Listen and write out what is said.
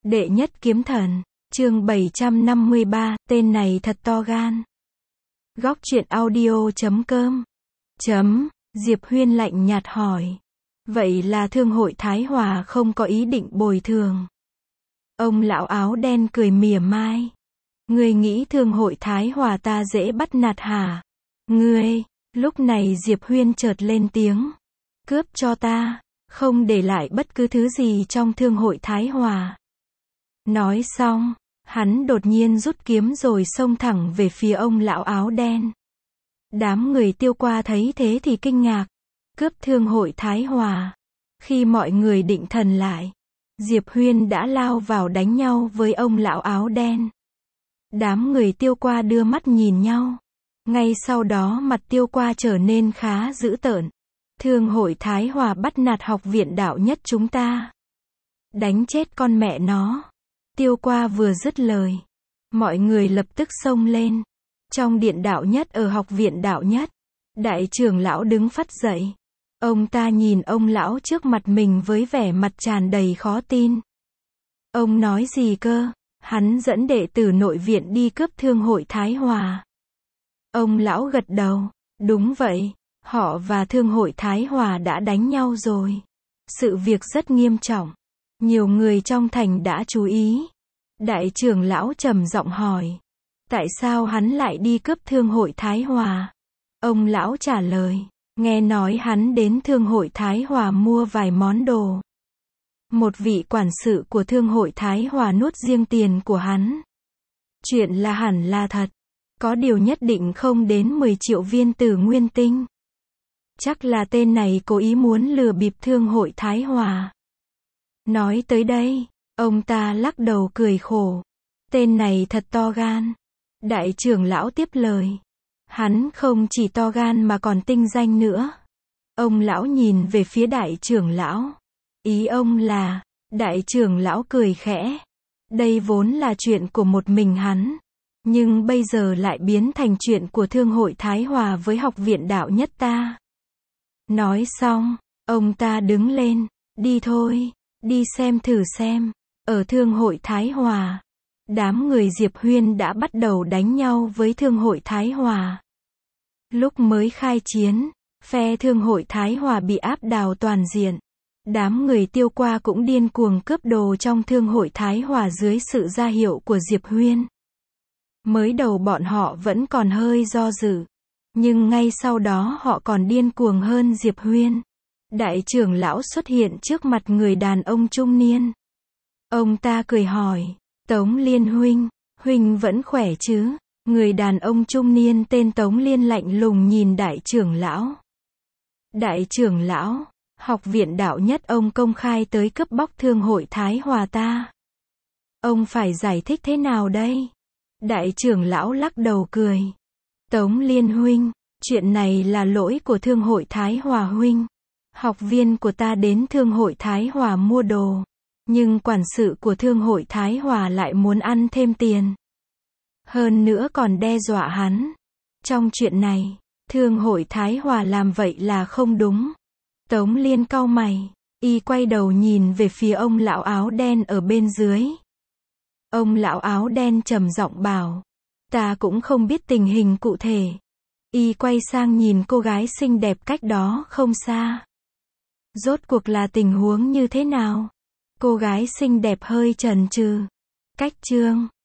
Đệ nhất kiếm thần, chương 753, tên này thật to gan. Góc truyện audio.com. Diệp Huyên lạnh nhạt hỏi. Vậy là thương hội Thái Hòa không có ý định bồi thường. Ông lão áo đen cười mỉa mai. Ngươi nghĩ thương hội Thái Hòa ta dễ bắt nạt hả? Ngươi, lúc này Diệp Huyên chợt lên tiếng. Cướp cho ta, không để lại bất cứ thứ gì trong thương hội Thái Hòa. Nói xong, hắn đột nhiên rút kiếm rồi xông thẳng về phía ông lão áo đen. Đám người Tiêu Qua thấy thế thì kinh ngạc. Cướp thương hội Thái Hòa. Khi mọi người định thần lại, Diệp Huyên đã lao vào đánh nhau với ông lão áo đen. Đám người Tiêu Qua đưa mắt nhìn nhau. Ngay sau đó mặt Tiêu Qua trở nên khá dữ tợn. Thương hội Thái Hòa bắt nạt học viện đạo nhất chúng ta. Đánh chết con mẹ nó. Tiêu Qua vừa dứt lời, mọi người lập tức xông lên. Trong điện đạo nhất ở học viện đạo nhất, đại trưởng lão đứng phắt dậy. Ông ta nhìn ông lão trước mặt mình với vẻ mặt tràn đầy khó tin. Ông nói gì cơ? Hắn dẫn đệ tử nội viện đi cướp thương hội Thái Hòa. Ông lão gật đầu. Đúng vậy, họ và thương hội Thái Hòa đã đánh nhau rồi. Sự việc rất nghiêm trọng. Nhiều người trong thành đã chú ý. Đại trưởng lão trầm giọng hỏi. Tại sao hắn lại đi cướp thương hội Thái Hòa? Ông lão trả lời. Nghe nói hắn đến thương hội Thái Hòa mua vài món đồ. Một vị quản sự của thương hội Thái Hòa nuốt riêng tiền của hắn. Chuyện là hẳn là thật. Có điều nhất định không đến 10 triệu viên tử nguyên tinh. Chắc là tên này cố ý muốn lừa bịp thương hội Thái Hòa. Nói tới đây, ông ta lắc đầu cười khổ. Tên này thật to gan. Đại trưởng lão tiếp lời. Hắn không chỉ to gan mà còn tinh danh nữa. Ông lão nhìn về phía đại trưởng lão. Ý ông là, đại trưởng lão cười khẽ. Đây vốn là chuyện của một mình hắn. Nhưng bây giờ lại biến thành chuyện của thương hội Thái Hòa với học viện đạo nhất ta. Nói xong, ông ta đứng lên. Đi thôi, đi xem thử xem. Ở thương hội Thái Hòa, đám người Diệp Huyên đã bắt đầu đánh nhau với thương hội Thái Hòa. Lúc mới khai chiến, phe thương hội Thái Hòa bị áp đảo toàn diện. Đám người Tiêu Qua cũng điên cuồng cướp đồ trong thương hội Thái Hòa dưới sự ra hiệu của Diệp Huyên. Mới đầu bọn họ vẫn còn hơi do dự. Nhưng ngay sau đó họ còn điên cuồng hơn Diệp Huyên. Đại trưởng lão xuất hiện trước mặt người đàn ông trung niên. Ông ta cười hỏi. Tống Liên huynh, huynh vẫn khỏe chứ? Người đàn ông trung niên tên Tống Liên lạnh lùng nhìn đại trưởng lão. Đại trưởng lão, học viện đạo nhất ông công khai tới cướp bóc thương hội Thái Hòa ta. Ông phải giải thích thế nào đây? Đại trưởng lão lắc đầu cười. Tống Liên huynh, chuyện này là lỗi của thương hội Thái Hòa huynh. Học viên của ta đến thương hội Thái Hòa mua đồ. Nhưng quản sự của thương hội Thái Hòa lại muốn ăn thêm tiền. Hơn nữa còn đe dọa hắn. Trong chuyện này, thương hội Thái Hòa làm vậy là không đúng. Tống Liên cau mày. Y quay đầu nhìn về phía ông lão áo đen ở bên dưới. Ông lão áo đen trầm giọng bảo. Ta cũng không biết tình hình cụ thể. Y quay sang nhìn cô gái xinh đẹp cách đó không xa. Rốt cuộc là tình huống như thế nào? Cô gái xinh đẹp hơi chần chừ. Cách chương